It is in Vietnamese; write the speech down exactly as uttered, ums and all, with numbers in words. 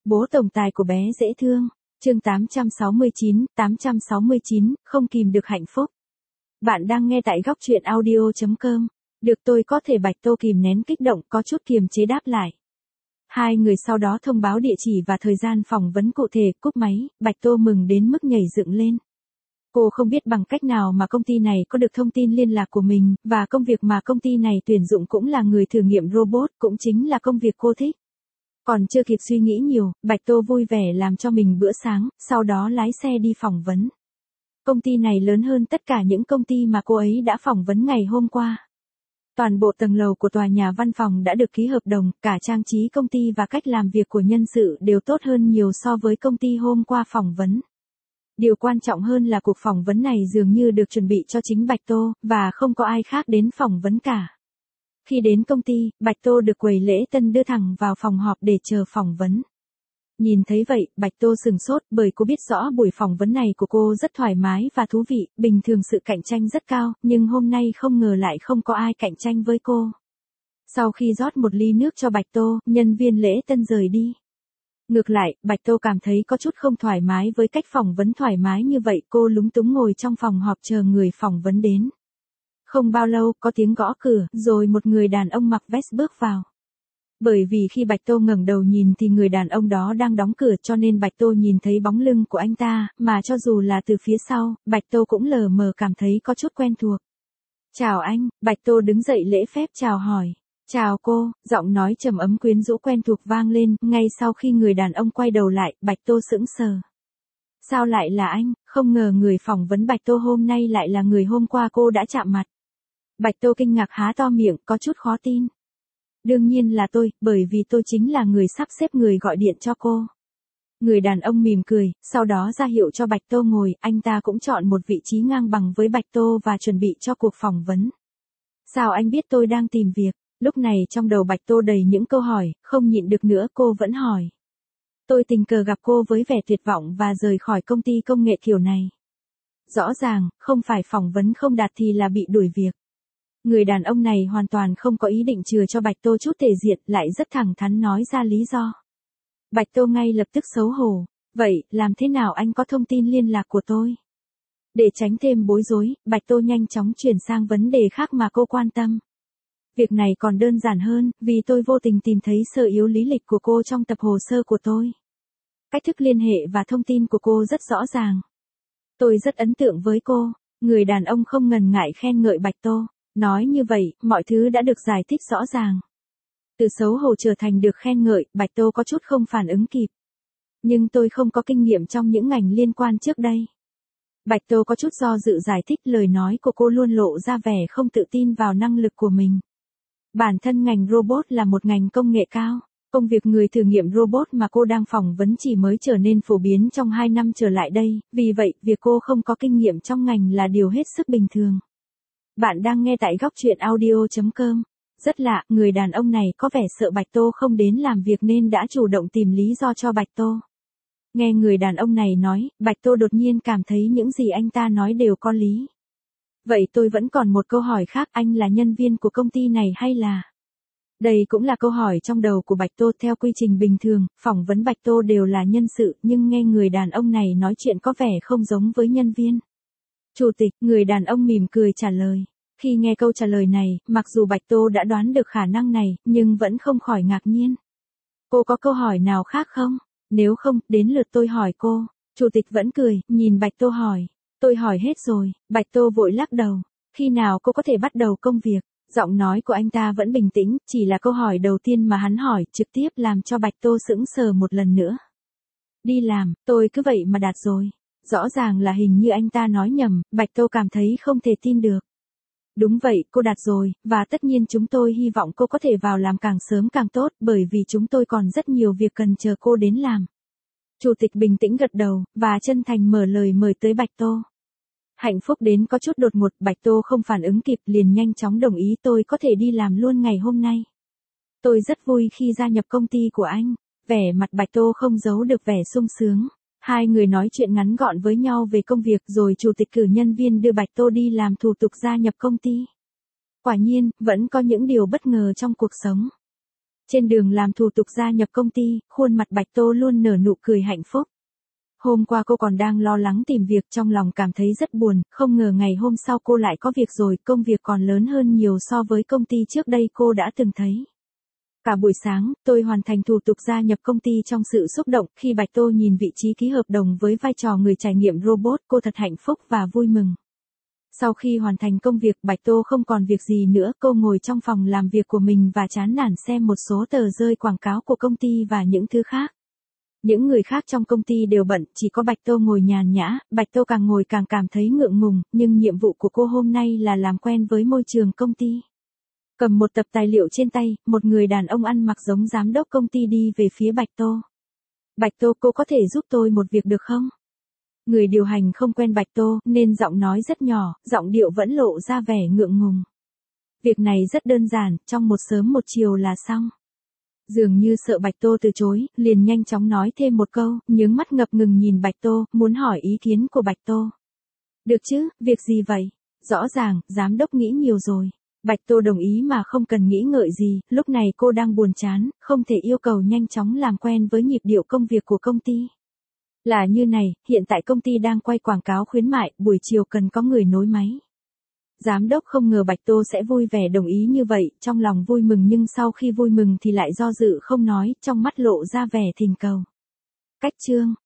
Bố tổng tài của bé dễ thương. Chương tám trăm sáu mươi chín, tám trăm sáu mươi chín, không kìm được hạnh phúc. Bạn đang nghe tại góc truyện audio chấm com. Được tôi có thể Bạch Tô kìm nén kích động có chút kiềm chế đáp lại. Hai người sau đó thông báo địa chỉ và thời gian phỏng vấn cụ thể, cúp máy, Bạch Tô mừng đến mức nhảy dựng lên. Cô không biết bằng cách nào mà công ty này có được thông tin liên lạc của mình, và công việc mà công ty này tuyển dụng cũng là người thử nghiệm robot, cũng chính là công việc cô thích. Còn chưa kịp suy nghĩ nhiều, Bạch Tô vui vẻ làm cho mình bữa sáng, sau đó lái xe đi phỏng vấn. Công ty này lớn hơn tất cả những công ty mà cô ấy đã phỏng vấn ngày hôm qua. Toàn bộ tầng lầu của tòa nhà văn phòng đã được ký hợp đồng, cả trang trí công ty và cách làm việc của nhân sự đều tốt hơn nhiều so với công ty hôm qua phỏng vấn. Điều quan trọng hơn là cuộc phỏng vấn này dường như được chuẩn bị cho chính Bạch Tô, và không có ai khác đến phỏng vấn cả. Khi đến công ty, Bạch Tô được quầy lễ tân đưa thẳng vào phòng họp để chờ phỏng vấn. Nhìn thấy vậy, Bạch Tô sừng sốt bởi cô biết rõ buổi phỏng vấn này của cô rất thoải mái và thú vị, bình thường sự cạnh tranh rất cao, nhưng hôm nay không ngờ lại không có ai cạnh tranh với cô. Sau khi rót một ly nước cho Bạch Tô, nhân viên lễ tân rời đi. Ngược lại, Bạch Tô cảm thấy có chút không thoải mái với cách phỏng vấn thoải mái như vậy, cô lúng túng ngồi trong phòng họp chờ người phỏng vấn đến. Không bao lâu, có tiếng gõ cửa, rồi một người đàn ông mặc vest bước vào. Bởi vì khi Bạch Tô ngẩng đầu nhìn thì người đàn ông đó đang đóng cửa cho nên Bạch Tô nhìn thấy bóng lưng của anh ta, mà cho dù là từ phía sau, Bạch Tô cũng lờ mờ cảm thấy có chút quen thuộc. Chào anh, Bạch Tô đứng dậy lễ phép chào hỏi. Chào cô, giọng nói trầm ấm quyến rũ quen thuộc vang lên, ngay sau khi người đàn ông quay đầu lại, Bạch Tô sững sờ. Sao lại là anh, không ngờ người phỏng vấn Bạch Tô hôm nay lại là người hôm qua cô đã chạm mặt. Bạch Tô kinh ngạc há to miệng, có chút khó tin. Đương nhiên là tôi, bởi vì tôi chính là người sắp xếp người gọi điện cho cô. Người đàn ông mỉm cười, sau đó ra hiệu cho Bạch Tô ngồi, anh ta cũng chọn một vị trí ngang bằng với Bạch Tô và chuẩn bị cho cuộc phỏng vấn. Sao anh biết tôi đang tìm việc? Lúc này trong đầu Bạch Tô đầy những câu hỏi, không nhịn được nữa cô vẫn hỏi. Tôi tình cờ gặp cô với vẻ tuyệt vọng và rời khỏi công ty công nghệ kiểu này. Rõ ràng, không phải phỏng vấn không đạt thì là bị đuổi việc. Người đàn ông này hoàn toàn không có ý định chừa cho Bạch Tô chút thể diện, lại rất thẳng thắn nói ra lý do. Bạch Tô ngay lập tức xấu hổ. Vậy, làm thế nào anh có thông tin liên lạc của tôi? Để tránh thêm bối rối, Bạch Tô nhanh chóng chuyển sang vấn đề khác mà cô quan tâm. Việc này còn đơn giản hơn, vì tôi vô tình tìm thấy sơ yếu lý lịch của cô trong tập hồ sơ của tôi. Cách thức liên hệ và thông tin của cô rất rõ ràng. Tôi rất ấn tượng với cô. Người đàn ông không ngần ngại khen ngợi Bạch Tô. Nói như vậy, mọi thứ đã được giải thích rõ ràng. Từ xấu hổ trở thành được khen ngợi, Bạch Tô có chút không phản ứng kịp. Nhưng tôi không có kinh nghiệm trong những ngành liên quan trước đây. Bạch Tô có chút do dự giải thích, lời nói của cô luôn lộ ra vẻ không tự tin vào năng lực của mình. Bản thân ngành robot là một ngành công nghệ cao. Công việc người thử nghiệm robot mà cô đang phỏng vấn chỉ mới trở nên phổ biến trong hai năm trở lại đây, vì vậy, việc cô không có kinh nghiệm trong ngành là điều hết sức bình thường. Bạn đang nghe tại góc truyện audio chấm com. Rất lạ, người đàn ông này có vẻ sợ Bạch Tô không đến làm việc nên đã chủ động tìm lý do cho Bạch Tô. Nghe người đàn ông này nói, Bạch Tô đột nhiên cảm thấy những gì anh ta nói đều có lý. Vậy tôi vẫn còn một câu hỏi khác, anh là nhân viên của công ty này hay là... Đây cũng là câu hỏi trong đầu của Bạch Tô. Theo quy trình bình thường, phỏng vấn Bạch Tô đều là nhân sự, nhưng nghe người đàn ông này nói chuyện có vẻ không giống với nhân viên. Chủ tịch, người đàn ông mỉm cười trả lời. Khi nghe câu trả lời này, mặc dù Bạch Tô đã đoán được khả năng này, nhưng vẫn không khỏi ngạc nhiên. Cô có câu hỏi nào khác không? Nếu không, đến lượt tôi hỏi cô. Chủ tịch vẫn cười, nhìn Bạch Tô hỏi. Tôi hỏi hết rồi. Bạch Tô vội lắc đầu. Khi nào cô có thể bắt đầu công việc? Giọng nói của anh ta vẫn bình tĩnh, chỉ là câu hỏi đầu tiên mà hắn hỏi, trực tiếp làm cho Bạch Tô sững sờ một lần nữa. Đi làm, tôi cứ vậy mà đạt rồi. Rõ ràng là hình như anh ta nói nhầm, Bạch Tô cảm thấy không thể tin được. Đúng vậy, cô đạt rồi, và tất nhiên chúng tôi hy vọng cô có thể vào làm càng sớm càng tốt, bởi vì chúng tôi còn rất nhiều việc cần chờ cô đến làm. Chủ tịch bình tĩnh gật đầu, và chân thành mở lời mời tới Bạch Tô. Hạnh phúc đến có chút đột ngột, Bạch Tô không phản ứng kịp liền nhanh chóng đồng ý, tôi có thể đi làm luôn ngày hôm nay. Tôi rất vui khi gia nhập công ty của anh. Vẻ mặt Bạch Tô không giấu được vẻ sung sướng. Hai người nói chuyện ngắn gọn với nhau về công việc rồi chủ tịch cử nhân viên đưa Bạch Tô đi làm thủ tục gia nhập công ty. Quả nhiên, vẫn có những điều bất ngờ trong cuộc sống. Trên đường làm thủ tục gia nhập công ty, khuôn mặt Bạch Tô luôn nở nụ cười hạnh phúc. Hôm qua cô còn đang lo lắng tìm việc, trong lòng cảm thấy rất buồn, không ngờ ngày hôm sau cô lại có việc rồi, công việc còn lớn hơn nhiều so với công ty trước đây cô đã từng thấy. Cả buổi sáng, tôi hoàn thành thủ tục gia nhập công ty trong sự xúc động, khi Bạch Tô nhìn vị trí ký hợp đồng với vai trò người trải nghiệm robot, cô thật hạnh phúc và vui mừng. Sau khi hoàn thành công việc, Bạch Tô không còn việc gì nữa, cô ngồi trong phòng làm việc của mình và chán nản xem một số tờ rơi quảng cáo của công ty và những thứ khác. Những người khác trong công ty đều bận, chỉ có Bạch Tô ngồi nhàn nhã, Bạch Tô càng ngồi càng cảm thấy ngượng ngùng, nhưng nhiệm vụ của cô hôm nay là làm quen với môi trường công ty. Cầm một tập tài liệu trên tay, một người đàn ông ăn mặc giống giám đốc công ty đi về phía Bạch Tô. Bạch Tô, cô có thể giúp tôi một việc được không? Người điều hành không quen Bạch Tô, nên giọng nói rất nhỏ, giọng điệu vẫn lộ ra vẻ ngượng ngùng. Việc này rất đơn giản, trong một sớm một chiều là xong. Dường như sợ Bạch Tô từ chối, liền nhanh chóng nói thêm một câu, nhướng mắt ngập ngừng nhìn Bạch Tô, muốn hỏi ý kiến của Bạch Tô. Được chứ, việc gì vậy? Rõ ràng, giám đốc nghĩ nhiều rồi. Bạch Tô đồng ý mà không cần nghĩ ngợi gì, lúc này cô đang buồn chán, không thể yêu cầu nhanh chóng làm quen với nhịp điệu công việc của công ty. Là như này, hiện tại công ty đang quay quảng cáo khuyến mại, buổi chiều cần có người nối máy. Giám đốc không ngờ Bạch Tô sẽ vui vẻ đồng ý như vậy, trong lòng vui mừng nhưng sau khi vui mừng thì lại do dự không nói, trong mắt lộ ra vẻ thình cầu. Cách chương